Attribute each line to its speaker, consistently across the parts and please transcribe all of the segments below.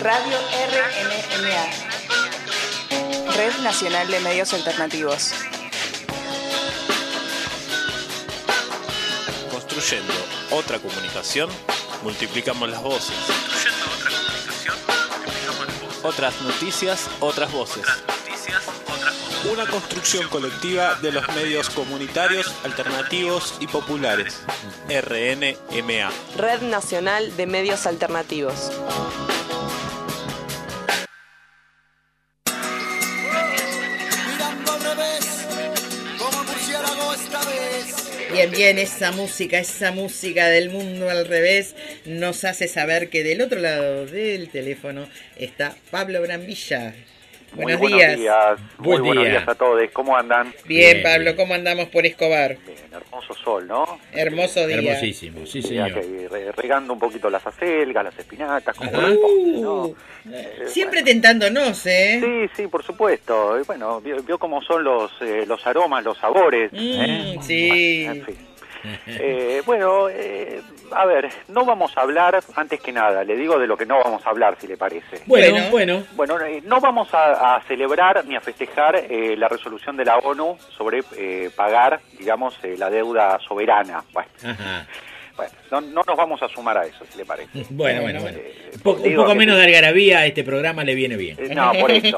Speaker 1: Radio RNMA, Red Nacional de Medios Alternativos.
Speaker 2: Construyendo otra comunicación, multiplicamos las voces. Otras noticias, otras voces. Una construcción colectiva de los medios comunitarios, alternativos y populares. RNMA.
Speaker 3: Red Nacional de Medios Alternativos.
Speaker 4: Bien, bien, esa música del mundo al revés nos hace saber que del otro lado del teléfono está Pablo Brambilla. Buenos días.
Speaker 5: Muy buenos días a todos. ¿Cómo andan?
Speaker 4: Bien, Pablo, ¿cómo andamos por Escobar?
Speaker 5: Bien, hermoso sol, ¿no?
Speaker 4: Hermoso día.
Speaker 6: Hermosísimo, sí, señor.
Speaker 5: Regando un poquito las acelgas, las espinacas, como ¿no?
Speaker 4: Siempre tentándonos, ¿eh?
Speaker 5: Sí, por supuesto. Bueno, vio cómo son los aromas, los sabores.
Speaker 4: Sí.
Speaker 5: Bueno, en fin. A ver, no vamos a hablar, antes que nada, le digo de lo que no vamos a hablar, si le parece.
Speaker 6: Bueno.
Speaker 5: Bueno, no vamos a celebrar ni a festejar la resolución de la ONU sobre pagar, digamos, la deuda soberana. Bueno, no nos vamos a sumar a eso, si le parece.
Speaker 6: Bueno. Un poco menos de algarabía a este programa le viene bien.
Speaker 5: No, por eso.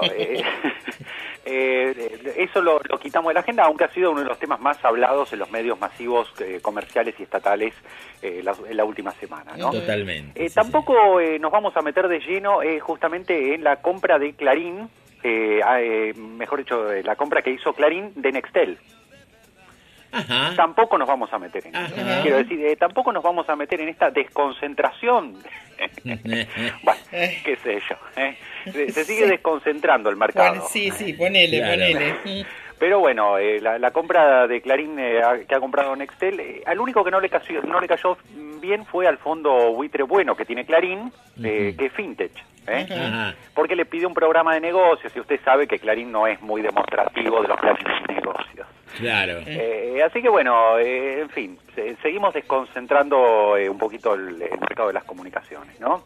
Speaker 5: Eso lo quitamos de la agenda, aunque ha sido uno de los temas más hablados en los medios masivos comerciales y estatales en la última semana, ¿no?
Speaker 6: Totalmente.
Speaker 5: Tampoco nos vamos a meter de lleno justamente en la compra de Clarín, mejor dicho, la compra que hizo Clarín de Nextel.
Speaker 6: Ajá.
Speaker 5: Tampoco nos vamos a meter en eso. Quiero decir, tampoco nos vamos a meter en esta desconcentración. Bueno, qué sé yo. Se sigue desconcentrando el mercado.
Speaker 4: Bueno, sí, ponele.
Speaker 5: Pero bueno, la compra de Clarín que ha comprado Nextel, al único que no le cayó bien fue al fondo buitre bueno que tiene Clarín, que es Fintech. Porque le pide un programa de negocios y usted sabe que Clarín no es muy demostrativo de los planes de negocios.
Speaker 6: Claro.
Speaker 5: Así que bueno, en fin, seguimos desconcentrando un poquito el mercado de las comunicaciones, ¿no?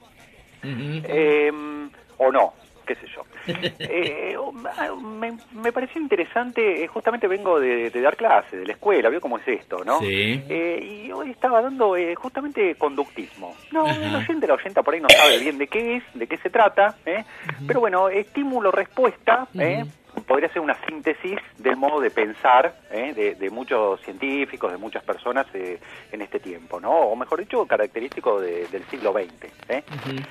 Speaker 5: O no, qué sé yo. Me pareció interesante, justamente vengo de dar clase, de la escuela, vio cómo es esto, ¿no?
Speaker 6: Sí.
Speaker 5: Y hoy estaba dando justamente conductismo. No, el oyente, la oyenta por ahí no sabe bien de qué se trata, pero bueno, estímulo-respuesta, podría ser una síntesis del modo de pensar de muchos científicos, de muchas personas en este tiempo, ¿no? O mejor dicho, característico del siglo XX.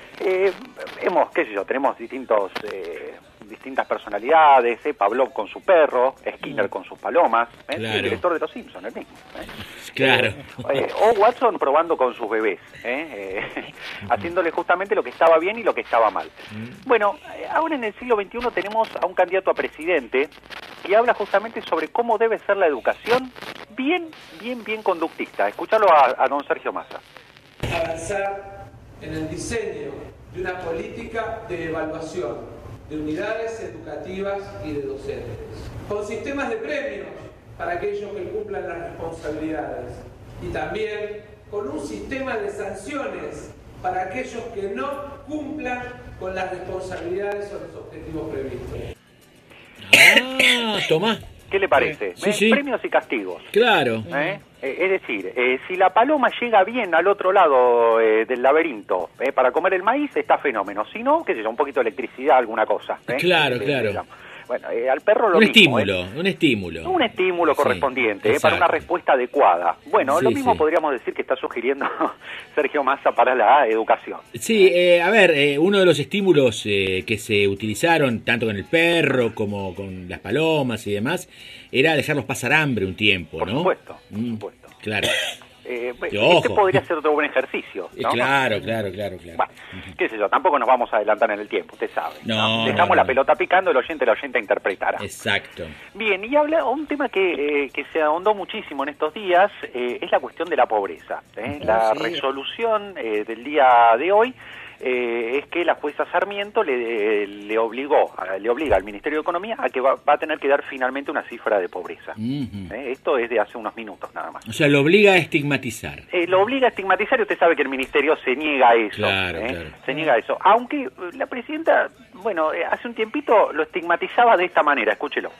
Speaker 5: Tenemos distintas personalidades, Pavlov con su perro, Skinner con sus palomas,
Speaker 6: Claro.
Speaker 5: El director de Los Simpsons, el mismo.
Speaker 6: Claro.
Speaker 5: O Watson probando con sus bebés, haciéndole justamente lo que estaba bien y lo que estaba mal. Bueno, ahora en el siglo XXI tenemos a un candidato a presidente que habla justamente sobre cómo debe ser la educación, bien conductista. Escúchalo a don Sergio Massa.
Speaker 7: Avanzar en el diseño de una política de evaluación de unidades educativas y de docentes, con sistemas de premios para aquellos que cumplan las responsabilidades y también con un sistema de sanciones para aquellos que no cumplan con las responsabilidades o los objetivos previstos.
Speaker 6: Tomá.
Speaker 5: ¿Qué le parece?
Speaker 6: Sí.
Speaker 5: Premios y castigos.
Speaker 6: Claro.
Speaker 5: Es decir, si la paloma llega bien al otro lado del laberinto para comer el maíz, está fenómeno. Si no, qué sé yo, un poquito de electricidad, alguna cosa.
Speaker 6: Claro.
Speaker 5: Bueno, al perro lo mismo.
Speaker 6: Un estímulo.
Speaker 5: Un estímulo correspondiente para una respuesta adecuada. Bueno, lo mismo podríamos decir que está sugiriendo Sergio Massa para la educación.
Speaker 6: Sí, uno de los estímulos que se utilizaron tanto con el perro como con las palomas y demás era dejarlos pasar hambre un tiempo, ¿no?
Speaker 5: Por supuesto.
Speaker 6: Claro.
Speaker 5: Este podría ser otro buen ejercicio, ¿no?
Speaker 6: Claro.
Speaker 5: Bueno, qué sé yo, tampoco nos vamos a adelantar en el tiempo, usted sabe.
Speaker 6: No,
Speaker 5: Dejamos la pelota picando, la oyente interpretará.
Speaker 6: Exacto.
Speaker 5: Bien, y un tema que se ahondó muchísimo en estos días es la cuestión de la pobreza. La resolución del día de hoy es que la jueza Sarmiento le obliga al Ministerio de Economía a que va a tener que dar finalmente una cifra de pobreza. Esto es de hace unos minutos nada más.
Speaker 6: O sea, lo obliga a estigmatizar.
Speaker 5: Lo obliga a estigmatizar y usted sabe que el Ministerio se niega a eso.
Speaker 6: Claro.
Speaker 5: Se niega a eso. Aunque la presidenta, bueno, hace un tiempito lo estigmatizaba de esta manera, escúchelo.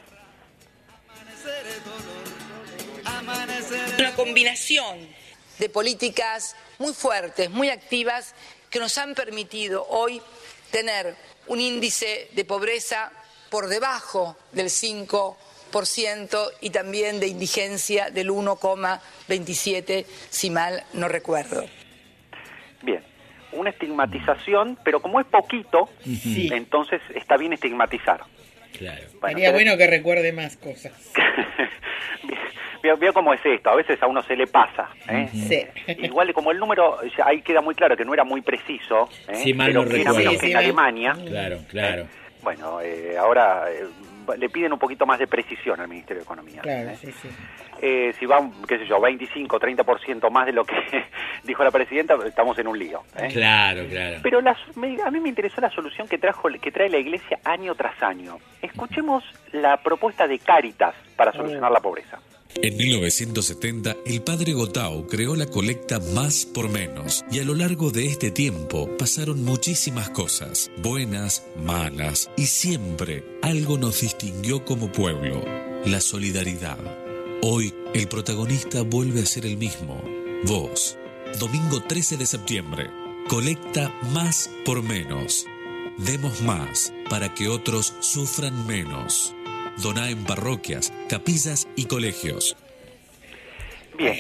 Speaker 8: Una combinación de políticas muy fuertes, muy activas, que nos han permitido hoy tener un índice de pobreza por debajo del 5% y también de indigencia del 1,27, si mal no recuerdo.
Speaker 5: Bien, una estigmatización, pero como es poquito, entonces está bien estigmatizar.
Speaker 6: Claro.
Speaker 4: Sería bueno que recuerde más cosas.
Speaker 5: Veo cómo es esto, a veces a uno se le pasa.
Speaker 4: Sí.
Speaker 5: Igual como el número, ahí queda muy claro que no era muy preciso,
Speaker 6: Sí, mal
Speaker 5: pero
Speaker 6: no
Speaker 5: que era
Speaker 6: recuerdo.
Speaker 5: menos que en Alemania.
Speaker 6: Claro.
Speaker 5: Bueno, ahora le piden un poquito más de precisión al Ministerio de Economía.
Speaker 4: Claro, sí.
Speaker 5: Si van, qué sé yo, 25, 30% más de lo que dijo la presidenta, estamos en un lío.
Speaker 6: Claro.
Speaker 5: Pero a mí me interesó la solución que trae la Iglesia año tras año. Escuchemos la propuesta de Cáritas para solucionar la pobreza.
Speaker 9: En 1970, el padre Gotau creó la colecta Más por Menos, y a lo largo de este tiempo pasaron muchísimas cosas, buenas, malas, y siempre algo nos distinguió como pueblo: la solidaridad. Hoy, el protagonista vuelve a ser el mismo, vos. Domingo 13 de septiembre, colecta Más por Menos. Demos más para que otros sufran menos. Doná en parroquias, capillas y colegios.
Speaker 5: Bien,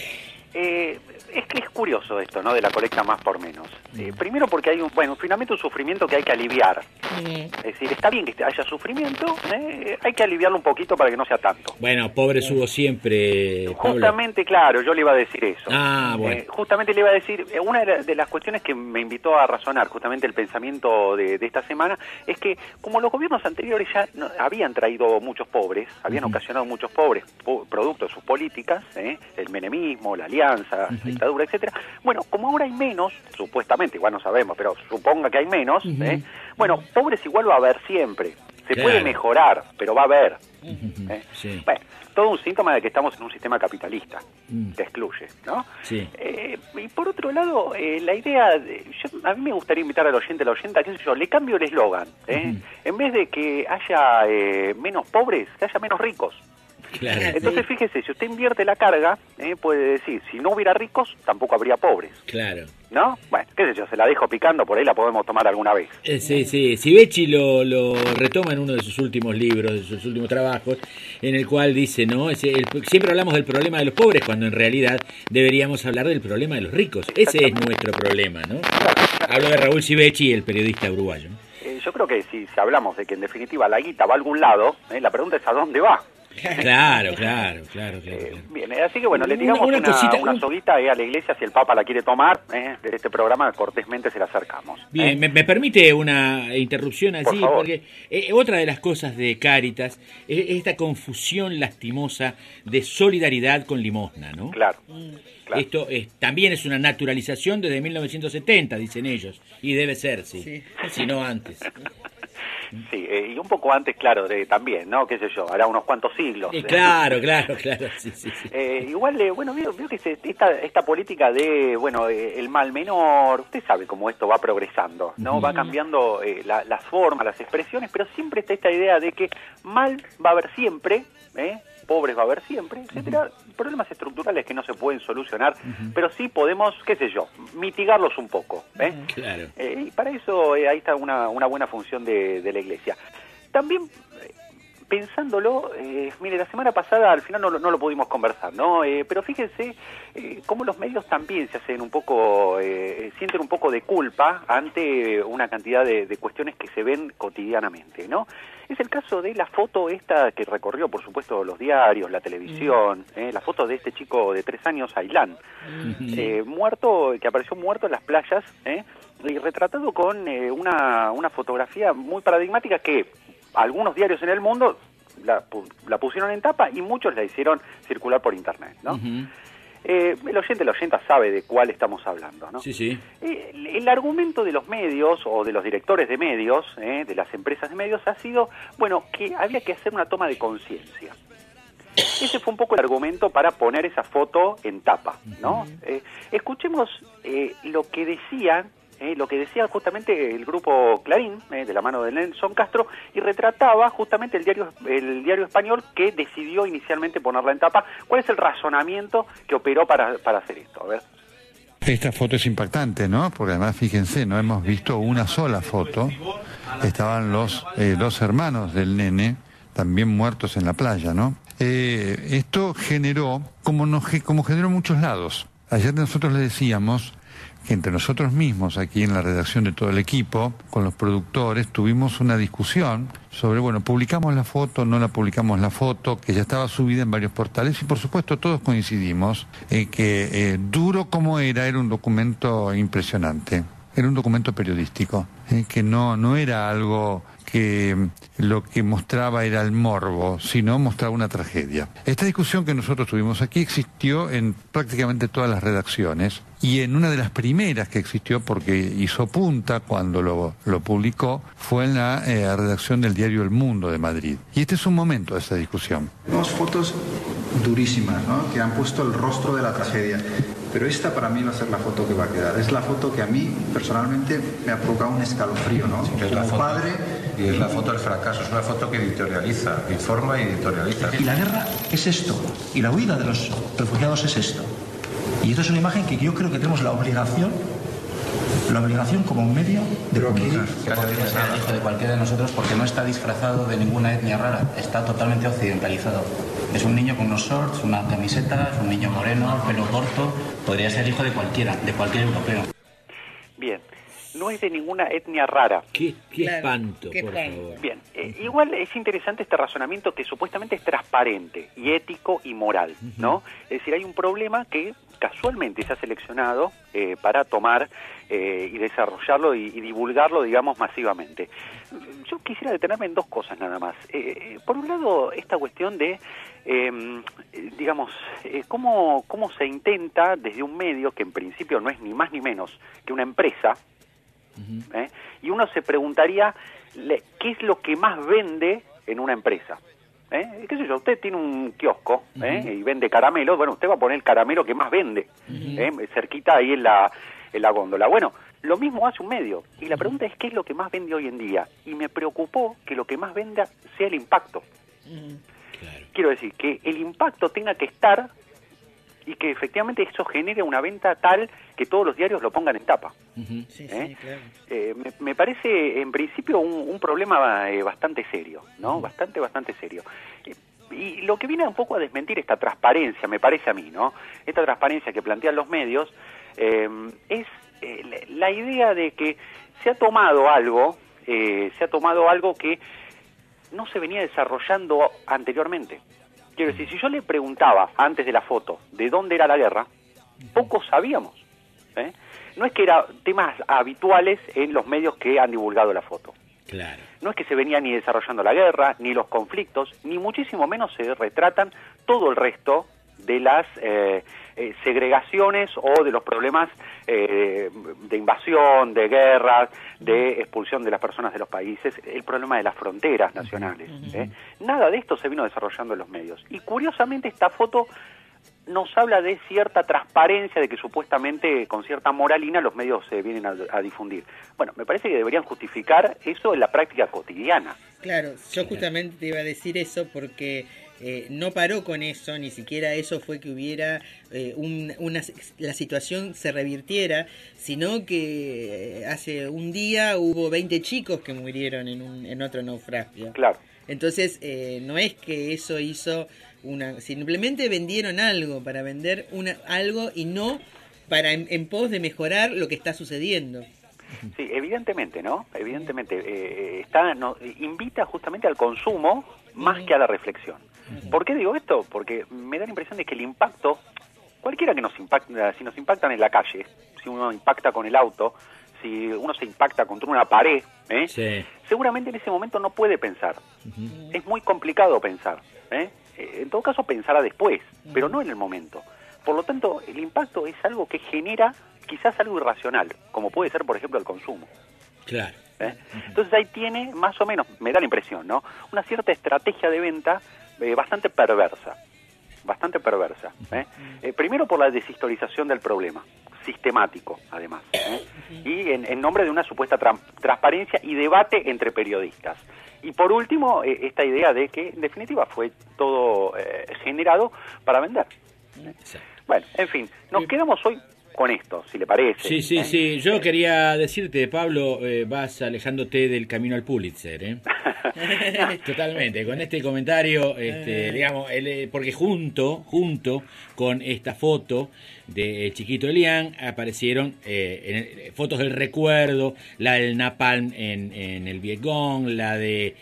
Speaker 5: es que es curioso esto, ¿no? De la colecta Más por Menos. Primero porque hay finalmente un sufrimiento que hay que aliviar. Es decir, está bien que haya sufrimiento, hay que aliviarlo un poquito para que no sea tanto.
Speaker 6: Bueno, pobres hubo siempre, Pablo.
Speaker 5: Justamente, claro, yo le iba a decir eso.
Speaker 6: Bueno.
Speaker 5: Justamente le iba a decir, una de las cuestiones que me invitó a razonar justamente el pensamiento de esta semana, es que como los gobiernos anteriores ya habían traído muchos pobres, habían ocasionado muchos pobres producto de sus políticas, el menemismo, la alianza, la dictadura, etcétera. Bueno, como ahora hay menos, supuestamente, igual no sabemos, pero suponga que hay menos, bueno, pobres igual va a haber siempre. Se puede mejorar, pero va a haber. Bueno, todo un síntoma de que estamos en un sistema capitalista que excluye, ¿no?
Speaker 6: Sí.
Speaker 5: Y por otro lado, la idea, a mí me gustaría invitar al oyente, a la oyenta, qué sé yo, le cambio el eslogan. En vez de que haya menos pobres, que haya menos ricos.
Speaker 6: Claro.
Speaker 5: Entonces, fíjese, si usted invierte la carga, puede decir, si no hubiera ricos, tampoco habría pobres.
Speaker 6: Claro.
Speaker 5: ¿No? Bueno, qué sé yo, se la dejo picando, por ahí la podemos tomar alguna vez.
Speaker 6: Sí. Sivecci lo retoma en uno de sus últimos libros, de sus últimos trabajos, en el cual dice, ¿no? Siempre hablamos del problema de los pobres, cuando en realidad deberíamos hablar del problema de los ricos. Ese es nuestro problema, ¿no? Hablo de Raúl Sivecci, el periodista uruguayo.
Speaker 5: Yo creo que si hablamos de que en definitiva la guita va a algún lado, la pregunta es ¿a dónde va?
Speaker 6: Claro.
Speaker 5: Bien, así que bueno, le tiramos una soguita a la iglesia, si el Papa la quiere tomar, de este programa cortésmente se la acercamos.
Speaker 6: Bien, ¿me permite una interrupción allí?
Speaker 5: Por
Speaker 6: Porque otra de las cosas de Cáritas es esta confusión lastimosa de solidaridad con limosna, ¿no?
Speaker 5: Claro.
Speaker 6: Esto también es una naturalización desde 1970, dicen ellos, y debe ser, sí. Si no antes.
Speaker 5: Sí, y un poco antes, claro, también, ¿no? Qué sé yo, hará unos cuantos siglos.
Speaker 6: Claro, sí.
Speaker 5: Igual, veo que esta política de, el mal menor, usted sabe cómo esto va progresando, ¿no? Va cambiando las formas, las expresiones, pero siempre está esta idea de que mal va a haber siempre, pobres va a haber siempre, etcétera, problemas estructurales que no se pueden solucionar, pero sí podemos, qué sé yo, mitigarlos un poco,
Speaker 6: Claro.
Speaker 5: Y para eso ahí está una buena función de la Iglesia. También, pensándolo, mire, la semana pasada al final no lo pudimos conversar, ¿no? Pero fíjense cómo los medios también se hacen un poco, sienten un poco de culpa ante una cantidad de cuestiones que se ven cotidianamente, ¿no? Es el caso de la foto esta que recorrió, por supuesto, los diarios, la televisión, la foto de este chico de 3 años, Ailán, muerto, que apareció muerto en las playas, y retratado con una fotografía muy paradigmática que algunos diarios en el mundo la pusieron en tapa y muchos la hicieron circular por internet, ¿no? El oyente sabe de cuál estamos hablando, ¿no?
Speaker 6: Sí, sí.
Speaker 5: El argumento de los medios o de los directores de medios, de las empresas de medios, ha sido, bueno, que había que hacer una toma de conciencia. Ese fue un poco el argumento para poner esa foto en tapa, ¿no? Escuchemos lo que decía justamente el grupo Clarín, de la mano de Nelson Castro, y retrataba justamente el diario español que decidió inicialmente ponerla en tapa. ¿Cuál es el razonamiento que operó para hacer esto? A ver.
Speaker 10: Esta foto es impactante, ¿no? Porque además, fíjense, no hemos visto una sola foto. Estaban los dos hermanos del nene, también muertos en la playa, ¿no? Esto generó, como generó en muchos lados. Ayer nosotros le decíamos que entre nosotros mismos, aquí en la redacción de todo el equipo, con los productores, tuvimos una discusión sobre, bueno, publicamos la foto, no la publicamos la foto, que ya estaba subida en varios portales, y por supuesto todos coincidimos en que, duro como era un documento impresionante, era un documento periodístico, que no era algo que lo que mostraba era el morbo, sino mostraba una tragedia. Esta discusión que nosotros tuvimos aquí existió en prácticamente todas las redacciones, y en una de las primeras que existió, porque hizo punta cuando lo publicó, fue en la redacción del diario El Mundo de Madrid. Y este es un momento de esa discusión.
Speaker 11: Tenemos fotos durísimas, ¿no?, que han puesto el rostro de la tragedia. Pero esta para mí va a ser la foto que va a quedar. Es la foto que a mí personalmente me ha provocado un escalofrío, ¿no?
Speaker 12: Sí, es la foto, padre. Y es la foto del fracaso, es una foto que editorializa, informa y editorializa.
Speaker 11: Y la guerra es esto, y la huida de los refugiados es esto. Y esto es una imagen que yo creo que tenemos la obligación como un medio de comunicar.
Speaker 13: Podría ser el hijo de cualquiera de nosotros porque no está disfrazado de ninguna etnia rara, está totalmente occidentalizado. Es un niño con unos shorts, una camiseta, es un niño moreno, pelo corto, podría ser hijo de cualquiera, de cualquier europeo.
Speaker 5: Bien, no es de ninguna etnia rara.
Speaker 6: Qué espanto, por favor.
Speaker 5: Bien, igual es interesante este razonamiento que supuestamente es transparente y ético y moral, ¿no? Es decir, hay un problema que casualmente se ha seleccionado para tomar y desarrollarlo y divulgarlo, digamos, masivamente. Yo quisiera detenerme en dos cosas nada más. Por un lado, esta cuestión de, cómo se intenta desde un medio que en principio no es ni más ni menos que una empresa, y uno se preguntaría qué es lo que más vende en una empresa. ¿Qué sé yo? Usted tiene un kiosco y vende caramelos. Bueno, usted va a poner el caramelo que más vende, cerquita ahí en la góndola. Bueno, lo mismo hace un medio. Y la pregunta es, ¿qué es lo que más vende hoy en día? Y me preocupó que lo que más venda sea el impacto. Claro. Quiero decir, que el impacto tenga que estar y que efectivamente eso genere una venta tal que todos los diarios lo pongan en tapa.
Speaker 4: Sí, claro.
Speaker 5: Me parece en principio un problema bastante serio, ¿no? Bastante serio. Y lo que viene un poco a desmentir esta transparencia, me parece a mí, ¿no? Esta transparencia que plantean los medios es la idea de que se ha tomado algo que no se venía desarrollando anteriormente. Quiero decir, si yo le preguntaba antes de la foto de dónde era la guerra, poco sabíamos. No es que eran temas habituales en los medios que han divulgado la foto.
Speaker 6: Claro.
Speaker 5: No es que se venía ni desarrollando la guerra, ni los conflictos, ni muchísimo menos se retratan todo el resto de las segregaciones o de los problemas de invasión, de guerras, de expulsión de las personas de los países, el problema de las fronteras nacionales. Nada de esto se vino desarrollando en los medios. Y curiosamente esta foto nos habla de cierta transparencia, de que supuestamente con cierta moralina los medios se vienen a difundir. Bueno, me parece que deberían justificar eso en la práctica cotidiana.
Speaker 4: Claro, yo justamente iba a decir eso porque no paró con eso, ni siquiera eso fue que hubiera la situación se revirtiera, sino que hace un día hubo 20 chicos que murieron en otro naufragio.
Speaker 5: Claro.
Speaker 4: Entonces, no es que eso hizo simplemente vendieron algo para vender algo y no para en pos de mejorar lo que está sucediendo.
Speaker 5: Sí, evidentemente, ¿no? Evidentemente, invita justamente al consumo más que a la reflexión. ¿Por qué digo esto? Porque me da la impresión de que el impacto, cualquiera que nos impacta, si nos impactan en la calle, si uno impacta con el auto, si uno se impacta contra una pared,
Speaker 6: sí,
Speaker 5: seguramente en ese momento no puede pensar. Es muy complicado pensar. En todo caso pensará después, pero no en el momento. Por lo tanto, el impacto es algo que genera quizás algo irracional, como puede ser, por ejemplo, el consumo.
Speaker 6: Claro.
Speaker 5: Entonces ahí tiene, más o menos, me da la impresión, ¿no?, una cierta estrategia de venta bastante perversa. Primero por la deshistorización del problema, sistemático, además, y en nombre de una supuesta transparencia y debate entre periodistas. Y por último, esta idea de que, en definitiva, fue todo generado para vender. Bueno, en fin, nos quedamos hoy con esto, si le parece.
Speaker 6: Sí. Yo quería decirte, Pablo, vas alejándote del camino al Pulitzer, Totalmente, con este comentario, digamos, porque junto con esta foto de Chiquito Elián aparecieron fotos del recuerdo, la del napalm en el Vietcong, la del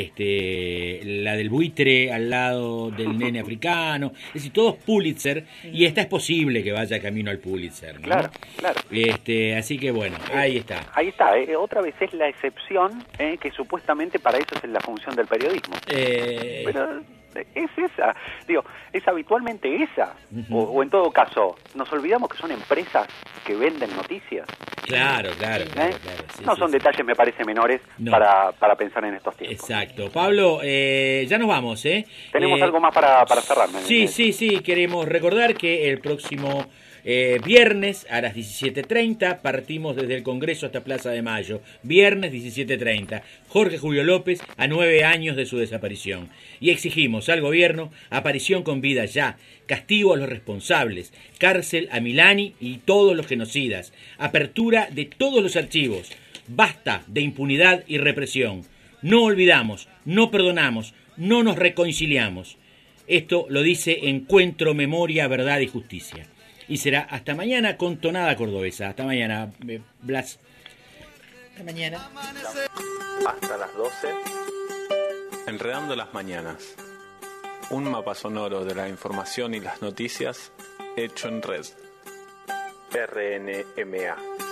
Speaker 6: buitre al lado del nene africano, es decir, todos Pulitzer, y esta es posible que vaya camino al Pulitzer, ¿no?
Speaker 5: Claro.
Speaker 6: Así que bueno, ahí está.
Speaker 5: Otra vez es la excepción, que supuestamente para eso es la función del periodismo. Pero es esa, es habitualmente esa. O en todo caso, nos olvidamos que son empresas que venden noticias.
Speaker 6: Claro.
Speaker 5: No son detalles, me parece, menores para pensar en estos tiempos.
Speaker 6: Exacto. Pablo, ya nos vamos,
Speaker 5: Tenemos algo más para cerrar.
Speaker 6: Sí, queremos recordar que el próximo viernes a las 17:30 partimos desde el Congreso hasta Plaza de Mayo. Viernes 17:30. Jorge Julio López, a 9 años de su desaparición. Y exigimos al gobierno aparición con vida ya, castigo a los responsables, cárcel a Milani y todos los genocidas, apertura de todos los archivos, basta de impunidad y represión. No olvidamos, no perdonamos, no nos reconciliamos. Esto lo dice Encuentro, Memoria, Verdad y Justicia. Y será hasta mañana con tonada cordobesa. Hasta mañana, Blas.
Speaker 4: Hasta mañana.
Speaker 2: Hasta las 12. Enredando las mañanas. Un mapa sonoro de la información y las noticias hecho en red. RNMA.